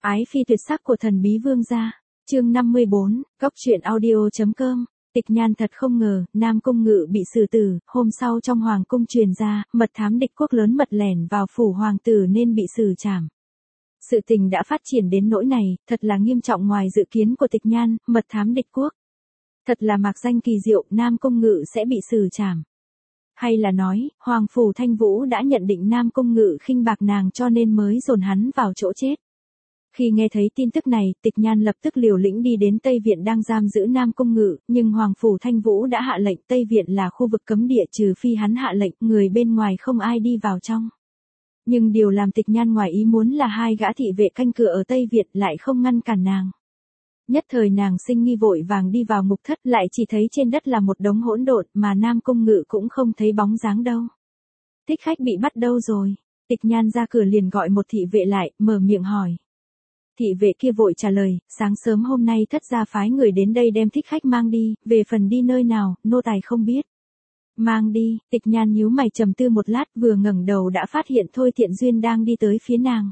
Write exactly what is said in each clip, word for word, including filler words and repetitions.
Ái phi tuyệt sắc của thần bí vương gia. Chương năm mươi bốn, góc truyện audio.com. Tịch Nhan thật không ngờ, Nam Cung Ngự bị xử tử, hôm sau trong hoàng cung truyền ra, mật thám địch quốc lớn mật lẻn vào phủ hoàng tử nên bị xử trảm. Sự tình đã phát triển đến nỗi này, thật là nghiêm trọng ngoài dự kiến của Tịch Nhan, mật thám địch quốc. Thật là mạc danh kỳ diệu, Nam Cung Ngự sẽ bị xử trảm. Hay là nói, Hoàng phủ Thanh Vũ đã nhận định Nam Cung Ngự khinh bạc nàng cho nên mới dồn hắn vào chỗ chết. Khi nghe thấy tin tức này, Tịch Nhan lập tức liều lĩnh đi đến Tây Viện đang giam giữ Nam Cung Ngự, nhưng Hoàng phủ Thanh Vũ đã hạ lệnh Tây Viện là khu vực cấm địa trừ phi hắn hạ lệnh, người bên ngoài không ai đi vào trong. Nhưng điều làm Tịch Nhan ngoài ý muốn là hai gã thị vệ canh cửa ở Tây Viện lại không ngăn cản nàng. Nhất thời nàng sinh nghi vội vàng đi vào ngục thất, lại chỉ thấy trên đất là một đống hỗn độn mà Nam Cung Ngự cũng không thấy bóng dáng đâu. Thích khách bị bắt đâu rồi? Tịch Nhan ra cửa liền gọi một thị vệ lại, mở miệng hỏi. Thị vệ kia vội trả lời, sáng sớm hôm nay thất gia phái người đến đây đem thích khách mang đi, về phần đi nơi nào, nô tài không biết. Mang đi, Tịch Nhan nhíu mày trầm tư một lát, vừa ngẩng đầu đã phát hiện Thôi Thiện Duyên đang đi tới phía nàng.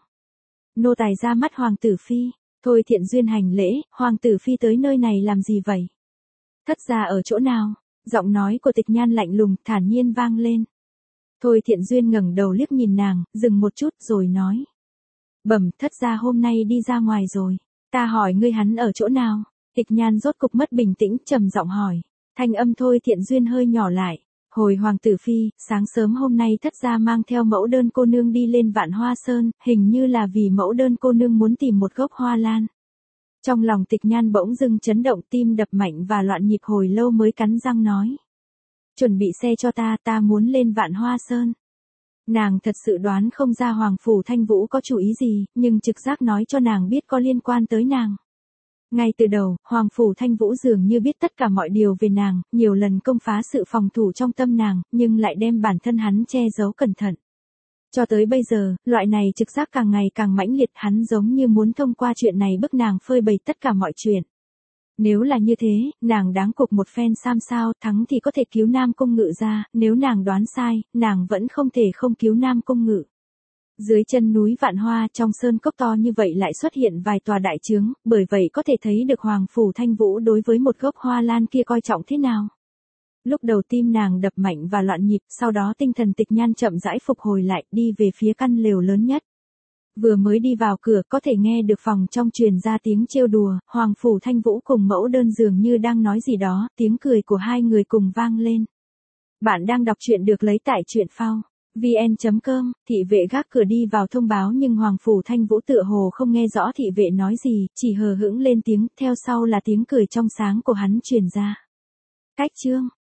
Nô tài ra mắt Hoàng tử phi. Thôi Thiện Duyên hành lễ, Hoàng tử phi tới nơi này làm gì vậy? Thất gia ở chỗ nào? Giọng nói của Tịch Nhan lạnh lùng, thản nhiên vang lên. Thôi Thiện Duyên ngẩng đầu liếc nhìn nàng, dừng một chút rồi nói. Bẩm, thất gia hôm nay đi ra ngoài rồi. Ta hỏi ngươi hắn ở chỗ nào? Tịch Nhan rốt cục mất bình tĩnh, trầm giọng hỏi. Thanh âm Thôi Thiện Duyên hơi nhỏ lại. Hồi Hoàng tử phi, sáng sớm hôm nay thất gia mang theo mẫu đơn cô nương đi lên Vạn Hoa Sơn, hình như là vì mẫu đơn cô nương muốn tìm một gốc hoa lan. Trong lòng Tịch Nhan bỗng dưng chấn động, tim đập mạnh và loạn nhịp hồi lâu mới cắn răng nói. Chuẩn bị xe cho ta, ta muốn lên Vạn Hoa Sơn. Nàng thật sự đoán không ra Hoàng phủ Thanh Vũ có chủ ý gì, nhưng trực giác nói cho nàng biết có liên quan tới nàng. Ngay từ đầu, Hoàng phủ Thanh Vũ dường như biết tất cả mọi điều về nàng, nhiều lần công phá sự phòng thủ trong tâm nàng, nhưng lại đem bản thân hắn che giấu cẩn thận. Cho tới bây giờ, loại này trực giác càng ngày càng mãnh liệt, hắn giống như muốn thông qua chuyện này bức nàng phơi bày tất cả mọi chuyện. Nếu là như thế, nàng đáng cục một phen xam sao, thắng thì có thể cứu Nam Cung Ngự ra, nếu nàng đoán sai, nàng vẫn không thể không cứu Nam Cung Ngự. Dưới chân núi Vạn Hoa trong sơn cốc to như vậy lại xuất hiện vài tòa đại trướng, bởi vậy có thể thấy được Hoàng phủ Thanh Vũ đối với một gốc hoa lan kia coi trọng thế nào. Lúc đầu tim nàng đập mạnh và loạn nhịp, sau đó tinh thần Tịch Nhan chậm rãi phục hồi lại, đi về phía căn lều lớn nhất. Vừa mới đi vào cửa có thể nghe được phòng trong truyền ra tiếng trêu đùa, Hoàng phủ Thanh Vũ cùng mẫu đơn dường như đang nói gì đó, tiếng cười của hai người cùng vang lên. Bạn đang đọc truyện được lấy tại truyện phao vn chấm com, thị vệ gác cửa đi vào thông báo nhưng Hoàng phủ Thanh Vũ tựa hồ không nghe rõ thị vệ nói gì, chỉ hờ hững lên tiếng, theo sau là tiếng cười trong sáng của hắn truyền ra. Cách chương,